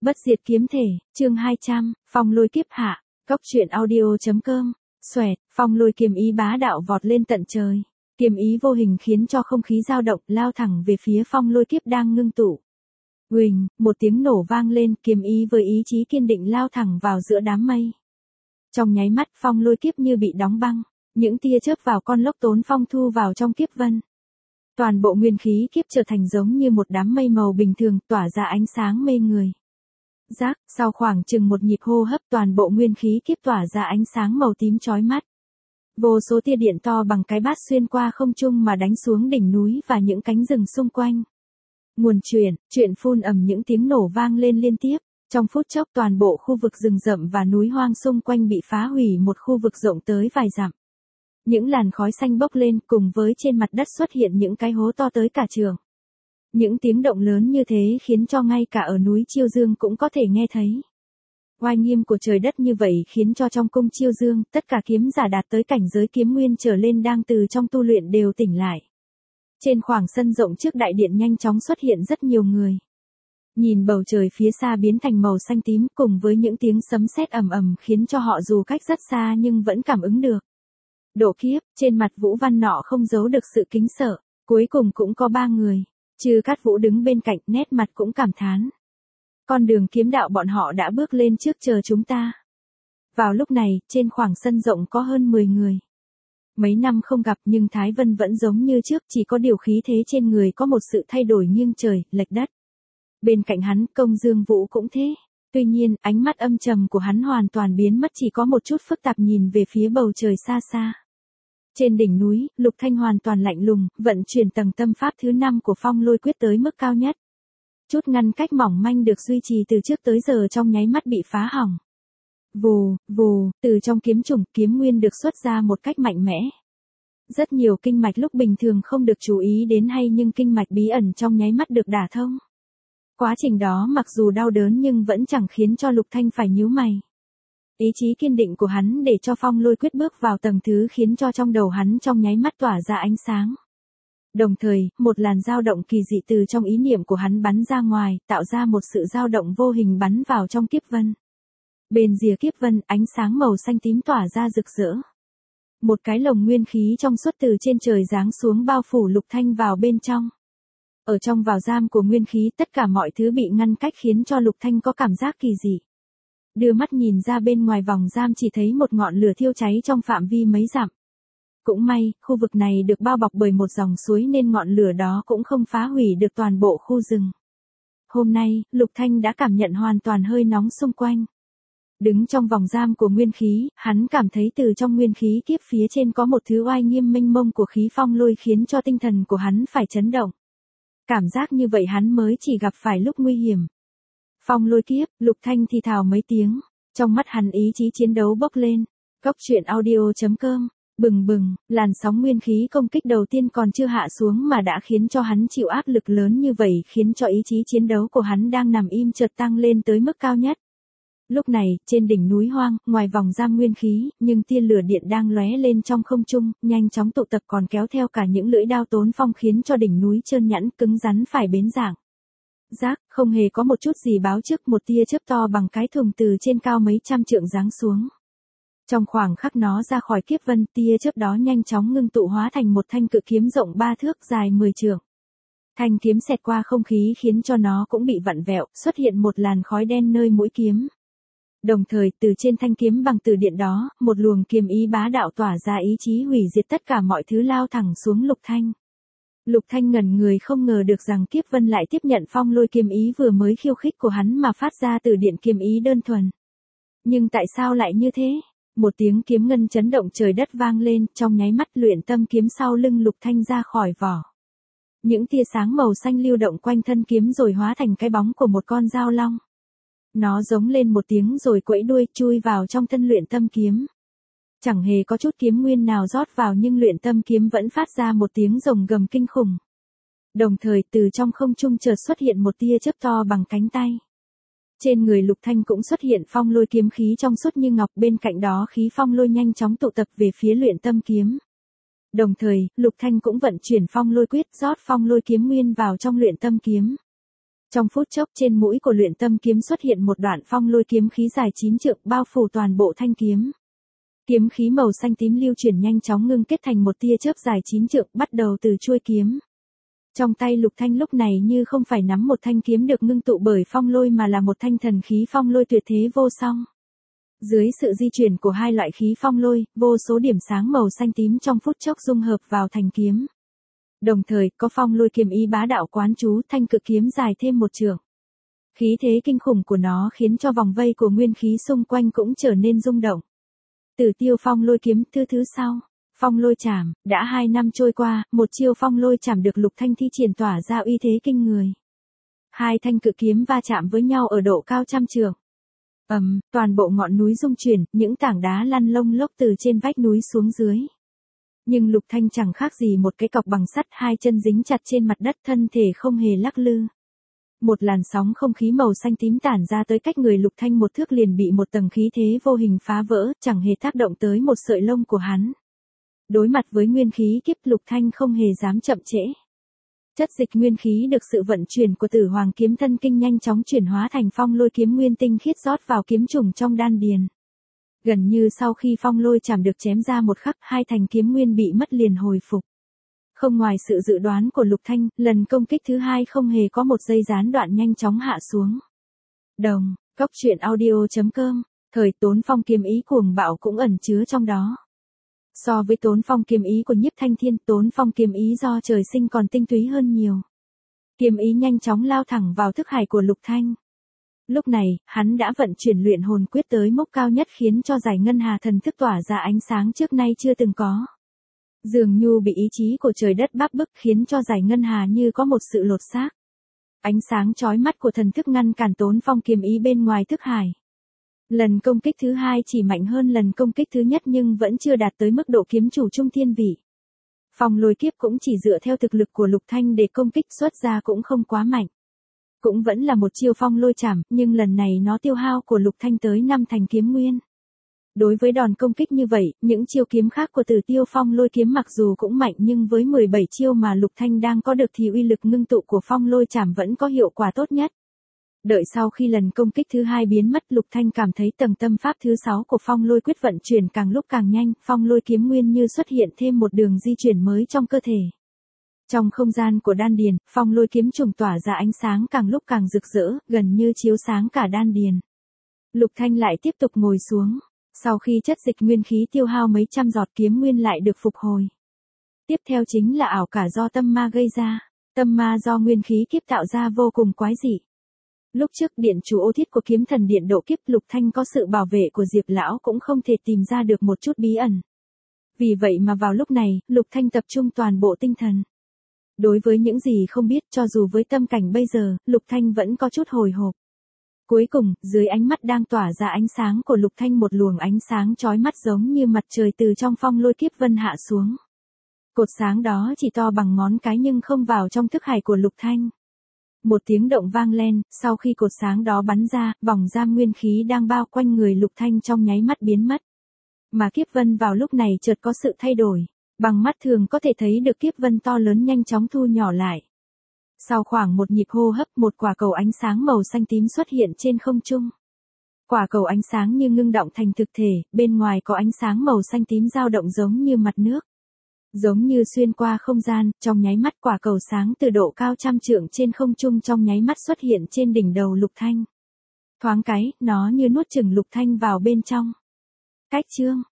Bất diệt kiếm thể, chương 200, phong lôi kiếp hạ, Cốc truyện audio.com, xoẹt, phong lôi kiếm ý bá đạo vọt lên tận trời. Kiếm ý vô hình khiến cho không khí dao động, lao thẳng về phía phong lôi kiếp đang ngưng tụ. Huỳnh, một tiếng nổ vang lên, kiếm ý với ý chí kiên định lao thẳng vào giữa đám mây. Trong nháy mắt phong lôi kiếp như bị đóng băng, những tia chớp vào con lốc tốn phong thu vào trong kiếp vân. Toàn bộ nguyên khí kiếp trở thành giống như một đám mây màu bình thường, tỏa ra ánh sáng mê người. Rác, sau khoảng chừng một nhịp hô hấp toàn bộ nguyên khí kiếp tỏa ra ánh sáng màu tím chói mắt. Vô số tia điện to bằng cái bát xuyên qua không trung mà đánh xuống đỉnh núi và những cánh rừng xung quanh. Nguồn chuyện phun ầm những tiếng nổ vang lên liên tiếp. Trong phút chốc toàn bộ khu vực rừng rậm và núi hoang xung quanh bị phá hủy, một khu vực rộng tới vài dặm. Những làn khói xanh bốc lên cùng với trên mặt đất xuất hiện những cái hố to tới cả trường. Những tiếng động lớn như thế khiến cho ngay cả ở núi Chiêu Dương cũng có thể nghe thấy. Oai nghiêm của trời đất như vậy khiến cho trong cung Chiêu Dương, tất cả kiếm giả đạt tới cảnh giới kiếm nguyên trở lên đang từ trong tu luyện đều tỉnh lại. Trên khoảng sân rộng trước đại điện nhanh chóng xuất hiện rất nhiều người. Nhìn bầu trời phía xa biến thành màu xanh tím cùng với những tiếng sấm sét ầm ầm khiến cho họ dù cách rất xa nhưng vẫn cảm ứng được. Độ kiếp, trên mặt Vũ Văn Nọ không giấu được sự kính sợ, cuối cùng cũng có 3 người. Trừ Cát Vũ đứng bên cạnh, nét mặt cũng cảm thán. Con đường kiếm đạo bọn họ đã bước lên trước chờ chúng ta. Vào lúc này, trên khoảng sân rộng có hơn 10 người. Mấy năm không gặp nhưng Thái Vân vẫn giống như trước, chỉ có điều khí thế trên người có một sự thay đổi nghiêng trời, lệch đất. Bên cạnh hắn, Công Dương Vũ cũng thế. Tuy nhiên, ánh mắt âm trầm của hắn hoàn toàn biến mất, chỉ có một chút phức tạp nhìn về phía bầu trời xa xa. Trên đỉnh núi, Lục Thanh hoàn toàn lạnh lùng, vận chuyển tầng tâm pháp thứ 5 của phong lôi quyết tới mức cao nhất. Chút ngăn cách mỏng manh được duy trì từ trước tới giờ trong nháy mắt bị phá hỏng. Vù, vù, từ trong kiếm chủng, kiếm nguyên được xuất ra một cách mạnh mẽ. Rất nhiều kinh mạch lúc bình thường không được chú ý đến hay nhưng kinh mạch bí ẩn trong nháy mắt được đả thông. Quá trình đó mặc dù đau đớn nhưng vẫn chẳng khiến cho Lục Thanh phải nhíu mày. Ý chí kiên định của hắn để cho phong lôi quyết bước vào tầng thứ khiến cho trong đầu hắn trong nháy mắt tỏa ra ánh sáng. Đồng thời, một làn dao động kỳ dị từ trong ý niệm của hắn bắn ra ngoài, tạo ra một sự dao động vô hình bắn vào trong kiếp vân. Bên rìa kiếp vân, ánh sáng màu xanh tím tỏa ra rực rỡ. Một cái lồng nguyên khí trong suốt từ trên trời giáng xuống bao phủ Lục Thanh vào bên trong. Ở trong vào giam của nguyên khí tất cả mọi thứ bị ngăn cách khiến cho Lục Thanh có cảm giác kỳ dị. Đưa mắt nhìn ra bên ngoài vòng giam chỉ thấy một ngọn lửa thiêu cháy trong phạm vi mấy dặm. Cũng may, khu vực này được bao bọc bởi một dòng suối nên ngọn lửa đó cũng không phá hủy được toàn bộ khu rừng. Hôm nay, Lục Thanh đã cảm nhận hoàn toàn hơi nóng xung quanh. Đứng trong vòng giam của nguyên khí, hắn cảm thấy từ trong nguyên khí kiếp phía trên có một thứ oai nghiêm mênh mông của khí phong lôi khiến cho tinh thần của hắn phải chấn động. Cảm giác như vậy hắn mới chỉ gặp phải lúc nguy hiểm. Phong lôi kiếp, Lục Thanh thì thào mấy tiếng, trong mắt hắn ý chí chiến đấu bốc lên. Cốc truyện audio.com, bừng bừng, làn sóng nguyên khí công kích đầu tiên còn chưa hạ xuống mà đã khiến cho hắn chịu áp lực lớn như vậy khiến cho ý chí chiến đấu của hắn đang nằm im chợt tăng lên tới mức cao nhất. Lúc này, trên đỉnh núi hoang, ngoài vòng giam nguyên khí, nhưng tia lửa điện đang lóe lên trong không trung, nhanh chóng tụ tập còn kéo theo cả những lưỡi đao tốn phong khiến cho đỉnh núi trơn nhẵn cứng rắn phải bến dạng. Rác, không hề có một chút gì báo trước, một tia chớp to bằng cái thùng từ trên cao mấy trăm trượng giáng xuống. Trong khoảng khắc nó ra khỏi kiếp vân, tia chớp đó nhanh chóng ngưng tụ hóa thành một thanh cự kiếm rộng 3 thước dài 10 trượng. Thanh kiếm xẹt qua không khí khiến cho nó cũng bị vặn vẹo, xuất hiện một làn khói đen nơi mũi kiếm. Đồng thời, từ trên thanh kiếm bằng từ điện đó, một luồng kiếm ý bá đạo tỏa ra ý chí hủy diệt tất cả mọi thứ lao thẳng xuống Lục Thanh. Lục Thanh ngẩn người không ngờ được rằng kiếp vân lại tiếp nhận phong lôi kiếm ý vừa mới khiêu khích của hắn mà phát ra từ điện kiếm ý đơn thuần. Nhưng tại sao lại như thế? Một tiếng kiếm ngân chấn động trời đất vang lên, trong nháy mắt luyện tâm kiếm sau lưng Lục Thanh ra khỏi vỏ. Những tia sáng màu xanh lưu động quanh thân kiếm rồi hóa thành cái bóng của một con dao long. Nó giống lên một tiếng rồi quẫy đuôi chui vào trong thân luyện tâm kiếm. Chẳng hề có chút kiếm nguyên nào rót vào nhưng luyện tâm kiếm vẫn phát ra một tiếng rồng gầm kinh khủng. Đồng thời từ trong không trung chợt xuất hiện một tia chớp to bằng cánh tay. Trên người Lục Thanh cũng xuất hiện phong lôi kiếm khí trong suốt như ngọc, bên cạnh đó khí phong lôi nhanh chóng tụ tập về phía luyện tâm kiếm. Đồng thời, Lục Thanh cũng vận chuyển phong lôi quyết rót phong lôi kiếm nguyên vào trong luyện tâm kiếm. Trong phút chốc trên mũi của luyện tâm kiếm xuất hiện một đoạn phong lôi kiếm khí dài 9 trượng bao phủ toàn bộ thanh kiếm. Kiếm khí màu xanh tím lưu chuyển nhanh chóng ngưng kết thành một tia chớp dài 9 trượng bắt đầu từ chuôi kiếm. Trong tay Lục Thanh lúc này như không phải nắm một thanh kiếm được ngưng tụ bởi phong lôi mà là một thanh thần khí phong lôi tuyệt thế vô song. Dưới sự di chuyển của hai loại khí phong lôi, vô số điểm sáng màu xanh tím trong phút chốc dung hợp vào thành kiếm. Đồng thời, có phong lôi kiếm ý bá đạo quán chú, thanh cự kiếm dài thêm một trượng. Khí thế kinh khủng của nó khiến cho vòng vây của nguyên khí xung quanh cũng trở nên rung động. Tử Tiêu phong lôi kiếm thứ sau. Phong lôi chảm, đã 2 năm trôi qua, một chiêu phong lôi chảm được Lục Thanh thi triển tỏa ra uy thế kinh người. Hai thanh cự kiếm va chạm với nhau ở độ cao trăm trượng. Toàn bộ ngọn núi rung chuyển, những tảng đá lăn lông lốc từ trên vách núi xuống dưới. Nhưng Lục Thanh chẳng khác gì một cái cọc bằng sắt, hai chân dính chặt trên mặt đất, thân thể không hề lắc lư. Một làn sóng không khí màu xanh tím tản ra tới cách người Lục Thanh một thước liền bị một tầng khí thế vô hình phá vỡ, chẳng hề tác động tới một sợi lông của hắn. Đối mặt với nguyên khí kiếp, Lục Thanh không hề dám chậm trễ. Chất dịch nguyên khí được sự vận chuyển của Tử Hoàng kiếm thân kinh nhanh chóng chuyển hóa thành phong lôi kiếm nguyên tinh khiết rót vào kiếm trùng trong đan điền. Gần như sau khi phong lôi chảm được chém ra một khắc, hai thành kiếm nguyên bị mất liền hồi phục. Không ngoài sự dự đoán của Lục Thanh, lần công kích thứ hai không hề có một giây gián đoạn nhanh chóng hạ xuống. Cóc truyện audio.com, thời Tốn Phong kiếm ý cuồng bạo cũng ẩn chứa trong đó. So với Tốn Phong kiếm ý của Nhiếp Thanh Thiên, Tốn Phong kiếm ý do trời sinh còn tinh túy hơn nhiều. Kiếm ý nhanh chóng lao thẳng vào thức hải của Lục Thanh. Lúc này, hắn đã vận chuyển luyện hồn quyết tới mốc cao nhất khiến cho giải ngân hà thần thức tỏa ra ánh sáng trước nay chưa từng có. Dường như bị ý chí của trời đất báp bức khiến cho giải ngân hà như có một sự lột xác. Ánh sáng chói mắt của thần thức ngăn cản Tốn Phong kiếm ý bên ngoài thức hải. Lần công kích thứ hai chỉ mạnh hơn lần công kích thứ nhất nhưng vẫn chưa đạt tới mức độ kiếm chủ trung thiên vị. Phong lôi kiếp cũng chỉ dựa theo thực lực của Lục Thanh để công kích xuất ra cũng không quá mạnh. Cũng vẫn là một chiêu phong lôi chảm, nhưng lần này nó tiêu hao của Lục Thanh tới 5 thành kiếm nguyên. Đối với đòn công kích như vậy, những chiêu kiếm khác của Tử Tiêu phong lôi kiếm mặc dù cũng mạnh nhưng với 17 chiêu mà Lục Thanh đang có được thì uy lực ngưng tụ của phong lôi chảm vẫn có hiệu quả tốt nhất. Đợi sau khi lần công kích thứ hai biến mất, Lục Thanh cảm thấy tầng tâm pháp thứ 6 của phong lôi quyết vận chuyển càng lúc càng nhanh, phong lôi kiếm nguyên như xuất hiện thêm một đường di chuyển mới trong cơ thể. Trong không gian của đan điền, phong lôi kiếm trùng tỏa ra ánh sáng càng lúc càng rực rỡ, gần như chiếu sáng cả đan điền. Lục Thanh lại tiếp tục ngồi xuống. Sau khi chất dịch nguyên khí tiêu hao mấy trăm giọt kiếm nguyên lại được phục hồi. Tiếp theo chính là ảo cả do tâm ma gây ra. Tâm ma do nguyên khí kiếp tạo ra vô cùng quái dị. Lúc trước điện chủ ô thiết của kiếm thần điện độ kiếp, Lục Thanh có sự bảo vệ của Diệp lão cũng không thể tìm ra được một chút bí ẩn. Vì vậy mà vào lúc này, Lục Thanh tập trung toàn bộ tinh thần. Đối với những gì không biết, cho dù với tâm cảnh bây giờ, Lục Thanh vẫn có chút hồi hộp. Cuối cùng, dưới ánh mắt đang tỏa ra ánh sáng của Lục Thanh, một luồng ánh sáng chói mắt giống như mặt trời từ trong phong lôi kiếp vân hạ xuống. Cột sáng đó chỉ to bằng ngón cái nhưng không vào trong thức hải của Lục Thanh. Một tiếng động vang lên, sau khi cột sáng đó bắn ra, vòng giam nguyên khí đang bao quanh người Lục Thanh trong nháy mắt biến mất. Mà kiếp vân vào lúc này chợt có sự thay đổi. Bằng mắt thường có thể thấy được kiếp vân to lớn nhanh chóng thu nhỏ lại. Sau khoảng một nhịp hô hấp, một quả cầu ánh sáng màu xanh tím xuất hiện trên không trung. Quả cầu ánh sáng như ngưng động thành thực thể, bên ngoài có ánh sáng màu xanh tím dao động giống như mặt nước. Giống như xuyên qua không gian, trong nháy mắt quả cầu sáng từ độ cao trăm trượng trên không trung trong nháy mắt xuất hiện trên đỉnh đầu Lục Thanh. Thoáng cái, nó như nuốt chửng Lục Thanh vào bên trong. Cách chương